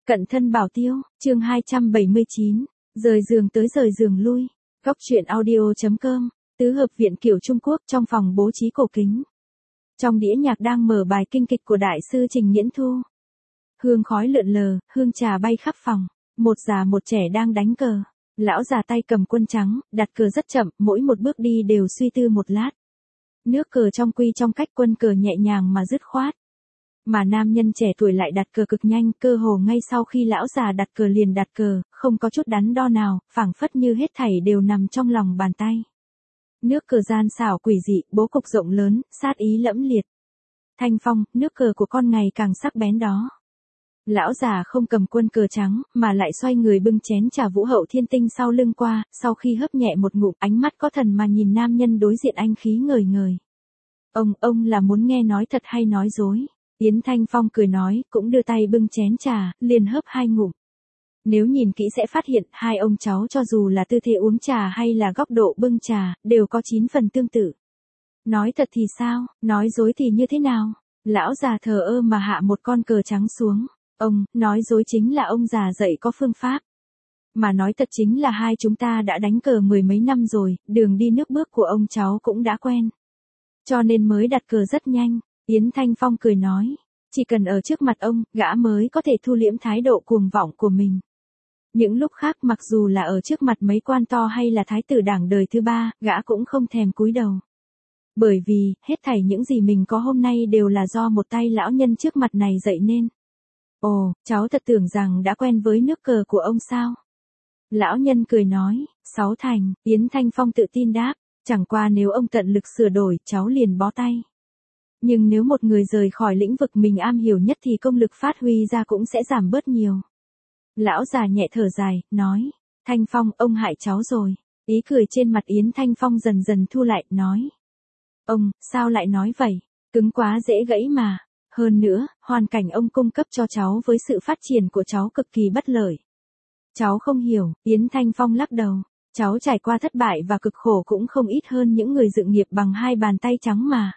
Cận thân bảo tiêu, chương 279, rời giường tới rời giường lui. Góc truyện audio.com, tứ hợp viện kiểu Trung Quốc trong phòng bố trí cổ kính. Trong đĩa nhạc đang mở bài kinh kịch của đại sư Trình Nghiễn Thu. Hương khói lượn lờ, hương trà bay khắp phòng. Một già một trẻ đang đánh cờ. Lão già tay cầm quân trắng, đặt cờ rất chậm, mỗi một bước đi đều suy tư một lát. Nước cờ trong quy trong cách, quân cờ nhẹ nhàng mà dứt khoát. Mà nam nhân trẻ tuổi lại đặt cờ cực nhanh, cơ hồ ngay sau khi lão già đặt cờ liền đặt cờ, không có chút đắn đo nào, phảng phất như hết thảy đều nằm trong lòng bàn tay. Nước cờ gian xảo quỷ dị, bố cục rộng lớn, sát ý lẫm liệt. Thanh phong, nước cờ của con ngày càng sắc bén đó. Lão già không cầm quân cờ trắng, mà lại xoay người bưng chén trà vũ hậu thiên tinh sau lưng qua, sau khi hớp nhẹ một ngụm, ánh mắt có thần mà nhìn nam nhân đối diện anh khí ngời ngời. Ông là muốn nghe nói thật hay nói dối? Yến Thanh Phong cười nói, cũng đưa tay bưng chén trà, liền hớp hai ngụm. Nếu nhìn kỹ sẽ phát hiện, hai ông cháu cho dù là tư thế uống trà hay là góc độ bưng trà, đều có 9 phần tương tự. Nói thật thì sao, nói dối thì như thế nào? Lão già thờ ơ mà hạ một con cờ trắng xuống. Ông, nói dối chính là ông già dạy có phương pháp. Mà nói thật chính là hai chúng ta đã đánh cờ 10 mấy năm rồi, đường đi nước bước của ông cháu cũng đã quen. Cho nên mới đặt cờ rất nhanh. Yến Thanh Phong cười nói, chỉ cần ở trước mặt ông, gã mới có thể thu liễm thái độ cuồng vọng của mình. Những lúc khác mặc dù là ở trước mặt mấy quan to hay là thái tử đảng đời thứ ba, gã cũng không thèm cúi đầu. Bởi vì, hết thảy những gì mình có hôm nay đều là do một tay lão nhân trước mặt này dạy nên. Ồ, cháu thật tưởng rằng đã quen với nước cờ của ông sao? Lão nhân cười nói, 6 thành, Yến Thanh Phong tự tin đáp, chẳng qua nếu ông tận lực sửa đổi, cháu liền bó tay. Nhưng nếu một người rời khỏi lĩnh vực mình am hiểu nhất thì công lực phát huy ra cũng sẽ giảm bớt nhiều. Lão già nhẹ thở dài, nói, Thanh Phong, ông hại cháu rồi. Ý cười trên mặt Yến Thanh Phong dần dần thu lại, nói. Ông, sao lại nói vậy? Cứng quá dễ gãy mà. Hơn nữa, hoàn cảnh ông cung cấp cho cháu với sự phát triển của cháu cực kỳ bất lợi. Cháu không hiểu, Yến Thanh Phong lắc đầu. Cháu trải qua thất bại và cực khổ cũng không ít hơn những người dựng nghiệp bằng hai bàn tay trắng mà.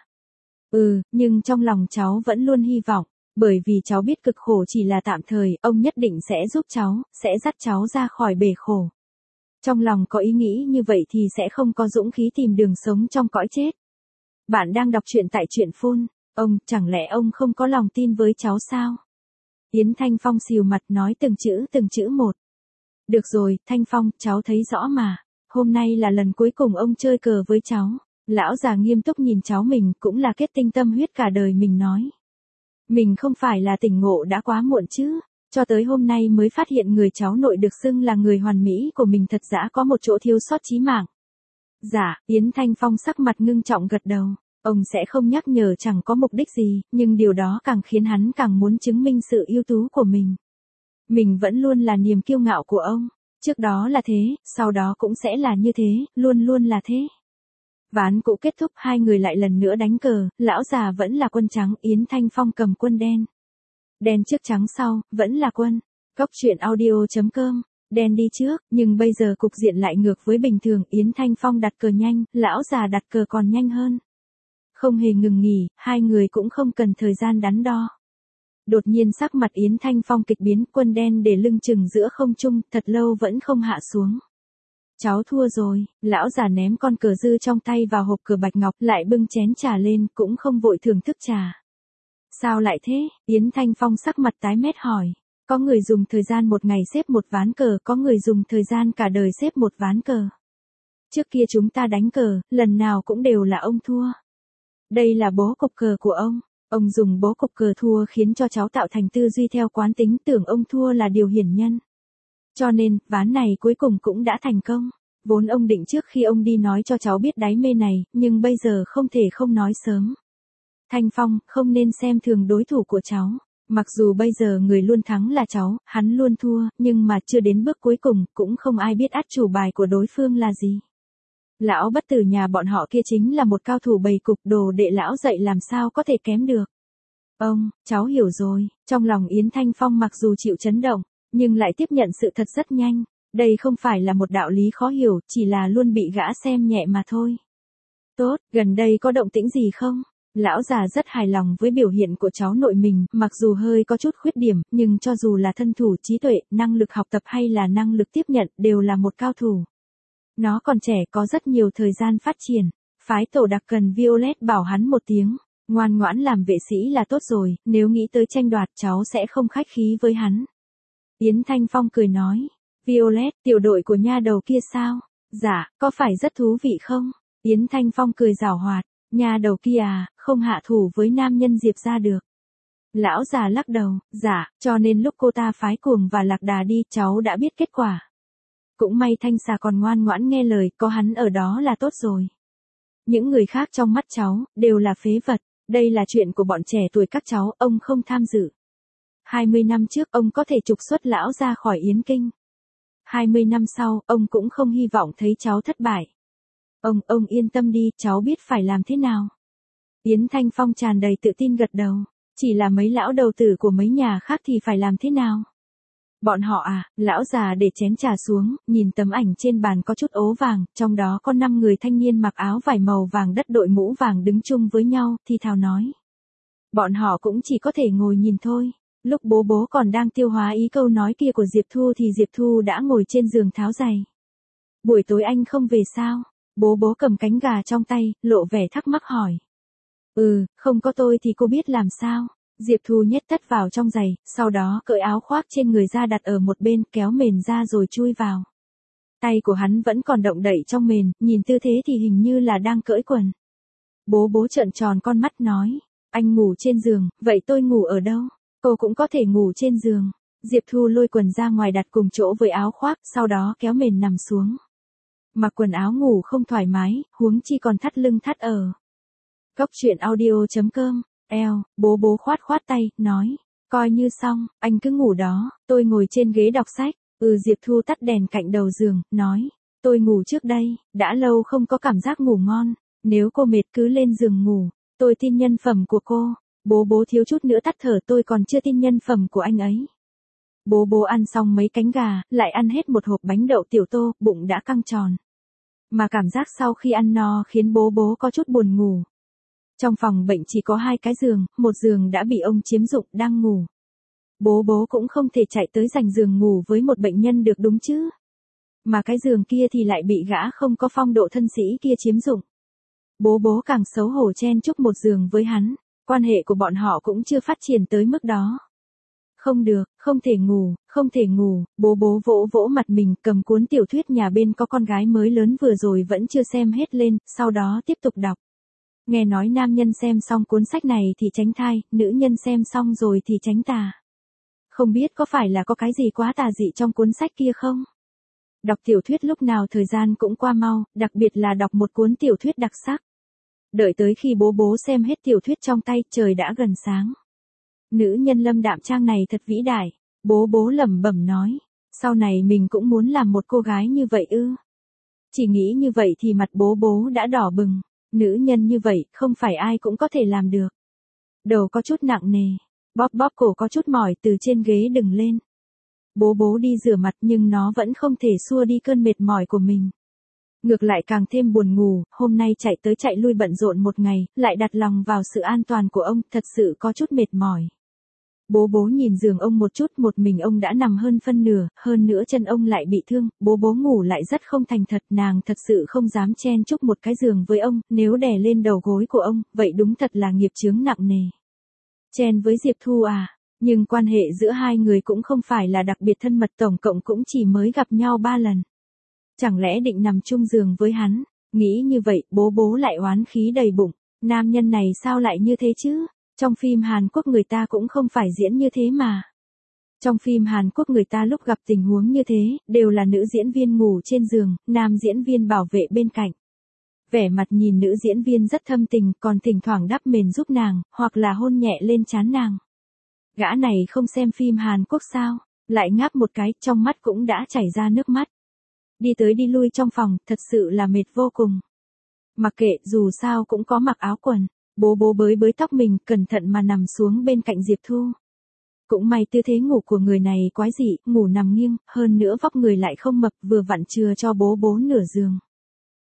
Nhưng trong lòng cháu vẫn luôn hy vọng, bởi vì cháu biết cực khổ chỉ là tạm thời, ông nhất định sẽ giúp cháu, sẽ dắt cháu ra khỏi bể khổ. Trong lòng có ý nghĩ như vậy thì sẽ không có dũng khí tìm đường sống trong cõi chết. Bạn đang đọc truyện tại truyện Phone. Ông, chẳng lẽ ông không có lòng tin với cháu sao? Yến Thanh Phong xìu mặt nói từng chữ một. Được rồi, Thanh Phong, cháu thấy rõ mà. Hôm nay là lần cuối cùng ông chơi cờ với cháu. Lão già nghiêm túc nhìn cháu mình, cũng là kết tinh tâm huyết cả đời mình nói. Mình không phải là tỉnh ngộ đã quá muộn chứ, cho tới hôm nay mới phát hiện người cháu nội được xưng là người hoàn mỹ của mình thật ra có một chỗ thiếu sót chí mạng. Dạ, Yến Thanh Phong sắc mặt ngưng trọng gật đầu, ông sẽ không nhắc nhở chẳng có mục đích gì, nhưng điều đó càng khiến hắn càng muốn chứng minh sự ưu tú của mình. Mình vẫn luôn là niềm kiêu ngạo của ông, trước đó là thế, sau đó cũng sẽ là như thế, luôn luôn là thế. Ván cũ kết thúc, hai người lại lần nữa đánh cờ, lão già vẫn là quân trắng, Yến Thanh Phong cầm quân đen. Đen trước trắng sau, vẫn là quân. Góc truyện audio.com, đen đi trước, nhưng bây giờ cục diện lại ngược với bình thường, Yến Thanh Phong đặt cờ nhanh, lão già đặt cờ còn nhanh hơn. Không hề ngừng nghỉ, hai người cũng không cần thời gian đắn đo. Đột nhiên sắc mặt Yến Thanh Phong kịch biến, quân đen để lưng chừng giữa không trung, thật lâu vẫn không hạ xuống. Cháu thua rồi, lão già ném con cờ dư trong tay vào hộp cờ bạch ngọc, lại bưng chén trà lên, cũng không vội thưởng thức trà. Sao lại thế? Yến Thanh Phong sắc mặt tái mét hỏi. Có người dùng thời gian một ngày xếp một ván cờ, có người dùng thời gian cả đời xếp một ván cờ. Trước kia chúng ta đánh cờ, lần nào cũng đều là ông thua. Đây là bố cục cờ của ông dùng bố cục cờ thua khiến cho cháu tạo thành tư duy theo quán tính, tưởng ông thua là điều hiển nhân. Cho nên, ván này cuối cùng cũng đã thành công. Vốn ông định trước khi ông đi nói cho cháu biết đáy mê này, nhưng bây giờ không thể không nói sớm. Thanh Phong, không nên xem thường đối thủ của cháu. Mặc dù bây giờ người luôn thắng là cháu, hắn luôn thua, nhưng mà chưa đến bước cuối cùng, cũng không ai biết át chủ bài của đối phương là gì. Lão bất tử nhà bọn họ kia chính là một cao thủ bày cục, đồ đệ lão dạy làm sao có thể kém được. Cháu hiểu rồi. Trong lòng Yến Thanh Phong mặc dù chịu chấn động, nhưng lại tiếp nhận sự thật rất nhanh. Đây không phải là một đạo lý khó hiểu, chỉ là luôn bị gã xem nhẹ mà thôi. Tốt, gần đây có động tĩnh gì không? Lão già rất hài lòng với biểu hiện của cháu nội mình, mặc dù hơi có chút khuyết điểm, nhưng cho dù là thân thủ, trí tuệ, năng lực học tập hay là năng lực tiếp nhận, đều là một cao thủ. Nó còn trẻ, có rất nhiều thời gian phát triển. Phái tổ đặc cần Violet bảo hắn một tiếng, ngoan ngoãn làm vệ sĩ là tốt rồi, nếu nghĩ tới tranh đoạt cháu sẽ không khách khí với hắn. Yến Thanh Phong cười nói, Violet, tiểu đội của nha đầu kia sao? Dạ, có phải rất thú vị không? Yến Thanh Phong cười giảo hoạt, nha đầu kia à, không hạ thủ với nam nhân Diệp ra được. Lão già lắc đầu, dạ, cho nên lúc cô ta phái Cuồng và Lạc Đà đi, cháu đã biết kết quả. Cũng may Thanh Xà còn ngoan ngoãn nghe lời, có hắn ở đó là tốt rồi. Những người khác trong mắt cháu, đều là phế vật, đây là chuyện của bọn trẻ tuổi các cháu, ông không tham dự. 20 năm trước ông có thể trục xuất lão ra khỏi Yến Kinh. 20 năm sau, ông cũng không hy vọng thấy cháu thất bại. Ông yên tâm đi, cháu biết phải làm thế nào. Yến Thanh Phong tràn đầy tự tin gật đầu, chỉ là mấy lão đầu tử của mấy nhà khác thì phải làm thế nào? Bọn họ à, lão già để chén trà xuống, nhìn tấm ảnh trên bàn có chút ố vàng, trong đó có 5 người thanh niên mặc áo vải màu vàng đất đội mũ vàng đứng chung với nhau, thì thào nói. Bọn họ cũng chỉ có thể ngồi nhìn thôi. Lúc bố còn đang tiêu hóa ý câu nói kia của Diệp Thu thì Diệp Thu đã ngồi trên giường tháo giày. Buổi tối anh không về sao? Bố cầm cánh gà trong tay, lộ vẻ thắc mắc hỏi. Không có tôi thì cô biết làm sao? Diệp Thu nhét tất vào trong giày, sau đó cởi áo khoác trên người ra đặt ở một bên, kéo mền ra rồi chui vào. Tay của hắn vẫn còn động đậy trong mền, nhìn tư thế thì hình như là đang cởi quần. Bố trợn tròn con mắt nói, anh ngủ trên giường, vậy tôi ngủ ở đâu? Cô cũng có thể ngủ trên giường. Diệp Thu lôi quần ra ngoài đặt cùng chỗ với áo khoác, sau đó kéo mền nằm xuống. Mặc quần áo ngủ không thoải mái, huống chi còn thắt lưng thắt ở. Cốc truyện audio.com, bố khoát tay, nói, coi như xong, anh cứ ngủ đó, tôi ngồi trên ghế đọc sách. Diệp Thu tắt đèn cạnh đầu giường, nói, tôi ngủ trước đây, đã lâu không có cảm giác ngủ ngon, nếu cô mệt cứ lên giường ngủ, tôi tin nhân phẩm của cô. Bố thiếu chút nữa tắt thở, tôi còn chưa tin nhân phẩm của anh ấy. Bố ăn xong mấy cánh gà, lại ăn hết một hộp bánh đậu tiểu tô, bụng đã căng tròn. Mà cảm giác sau khi ăn no khiến bố có chút buồn ngủ. Trong phòng bệnh chỉ có 2 cái giường, một giường đã bị ông chiếm dụng, đang ngủ. Bố cũng không thể chạy tới giành giường ngủ với một bệnh nhân được đúng chứ. Mà cái giường kia thì lại bị gã không có phong độ thân sĩ kia chiếm dụng. Bố càng xấu hổ chen chúc một giường với hắn. Quan hệ của bọn họ cũng chưa phát triển tới mức đó. Không được, không thể ngủ, bố vỗ mặt mình, cầm cuốn tiểu thuyết nhà bên có con gái mới lớn vừa rồi vẫn chưa xem hết lên, sau đó tiếp tục đọc. Nghe nói nam nhân xem xong cuốn sách này thì tránh thai, nữ nhân xem xong rồi thì tránh tà. Không biết có phải là có cái gì quá tà dị trong cuốn sách kia không? Đọc tiểu thuyết lúc nào thời gian cũng qua mau, đặc biệt là đọc một cuốn tiểu thuyết đặc sắc. Đợi tới khi bố xem hết tiểu thuyết trong tay, trời đã gần sáng. Nữ nhân Lâm Đạm Trang này thật vĩ đại, bố lẩm bẩm nói, sau này mình cũng muốn làm một cô gái như vậy ư. Chỉ nghĩ như vậy thì mặt bố đã đỏ bừng, nữ nhân như vậy không phải ai cũng có thể làm được. Đầu có chút nặng nề, bóp cổ có chút mỏi, từ trên ghế đứng lên. Bố đi rửa mặt nhưng nó vẫn không thể xua đi cơn mệt mỏi của mình. Ngược lại càng thêm buồn ngủ, hôm nay chạy tới chạy lui bận rộn một ngày, lại đặt lòng vào sự an toàn của ông, thật sự có chút mệt mỏi. Bố nhìn giường ông một chút, một mình ông đã nằm hơn phân nửa, hơn nữa chân ông lại bị thương, bố ngủ lại rất không thành thật, nàng thật sự không dám chen chúc một cái giường với ông, nếu đè lên đầu gối của ông, vậy đúng thật là nghiệp chướng nặng nề. Chen với Diệp Thu à, nhưng quan hệ giữa hai người cũng không phải là đặc biệt thân mật, tổng cộng cũng chỉ mới gặp nhau 3 lần. Chẳng lẽ định nằm chung giường với hắn? Nghĩ như vậy, bố lại oán khí đầy bụng. Nam nhân này sao lại như thế chứ? Trong phim Hàn Quốc người ta cũng không phải diễn như thế mà. Trong phim Hàn Quốc người ta lúc gặp tình huống như thế, đều là nữ diễn viên ngủ trên giường, nam diễn viên bảo vệ bên cạnh. Vẻ mặt nhìn nữ diễn viên rất thâm tình, còn thỉnh thoảng đắp mền giúp nàng, hoặc là hôn nhẹ lên trán nàng. Gã này không xem phim Hàn Quốc sao? Lại ngáp một cái, trong mắt cũng đã chảy ra nước mắt. Đi tới đi lui trong phòng, thật sự là mệt vô cùng. Mặc kệ, dù sao cũng có mặc áo quần. Bố bới tóc mình, cẩn thận mà nằm xuống bên cạnh Diệp Thu. Cũng may tư thế ngủ của người này quái dị, ngủ nằm nghiêng, hơn nữa vóc người lại không mập, vừa vặn chừa cho bố nửa giường.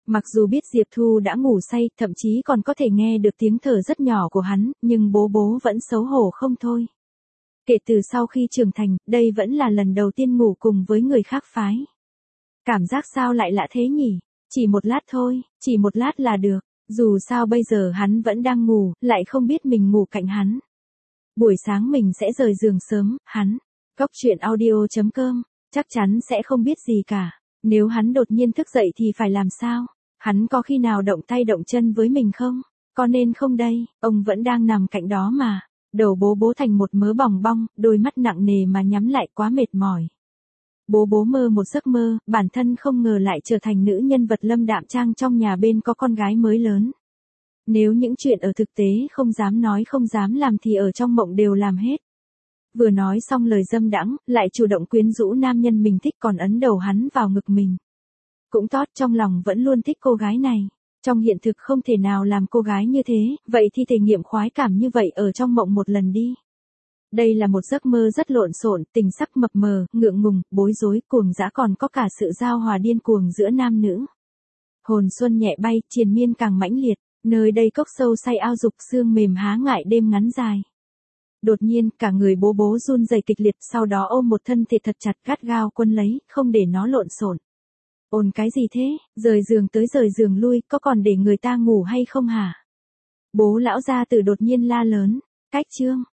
Mặc dù biết Diệp Thu đã ngủ say, thậm chí còn có thể nghe được tiếng thở rất nhỏ của hắn, nhưng bố vẫn xấu hổ không thôi. Kể từ sau khi trưởng thành, đây vẫn là lần đầu tiên ngủ cùng với người khác phái. Cảm giác sao lại lạ thế nhỉ? Chỉ một lát thôi, chỉ một lát là được. Dù sao bây giờ hắn vẫn đang ngủ, lại không biết mình ngủ cạnh hắn. Buổi sáng mình sẽ rời giường sớm, hắn. Góc truyện audio.com, chắc chắn sẽ không biết gì cả. Nếu hắn đột nhiên thức dậy thì phải làm sao? Hắn có khi nào động tay động chân với mình không? Có nên không đây? Ông vẫn đang nằm cạnh đó mà. Đầu bố thành một mớ bòng bong, đôi mắt nặng nề mà nhắm lại quá mệt mỏi. Bố mơ một giấc mơ, bản thân không ngờ lại trở thành nữ nhân vật lâm đạm trang trong nhà bên có con gái mới lớn. Nếu những chuyện ở thực tế không dám nói không dám làm thì ở trong mộng đều làm hết. Vừa nói xong lời dâm đãng, lại chủ động quyến rũ nam nhân mình thích còn ấn đầu hắn vào ngực mình. Cũng tót trong lòng vẫn luôn thích cô gái này. Trong hiện thực không thể nào làm cô gái như thế, vậy thì thể nghiệm khoái cảm như vậy ở trong mộng một lần đi. Đây là một giấc mơ rất lộn xộn, tình sắc mập mờ, ngượng ngùng, bối rối, cuồng dã còn có cả sự giao hòa điên cuồng giữa nam nữ. Hồn xuân nhẹ bay, triền miên càng mãnh liệt, nơi đây cốc sâu say ao dục xương mềm há ngại đêm ngắn dài. Đột nhiên, cả người bố run rẩy kịch liệt, sau đó ôm một thân thịt thật chặt gắt gao quân lấy, không để nó lộn xộn. Ồn cái gì thế, rời giường tới rời giường lui, có còn để người ta ngủ hay không hả? Bố lão gia tử đột nhiên la lớn, cách chương.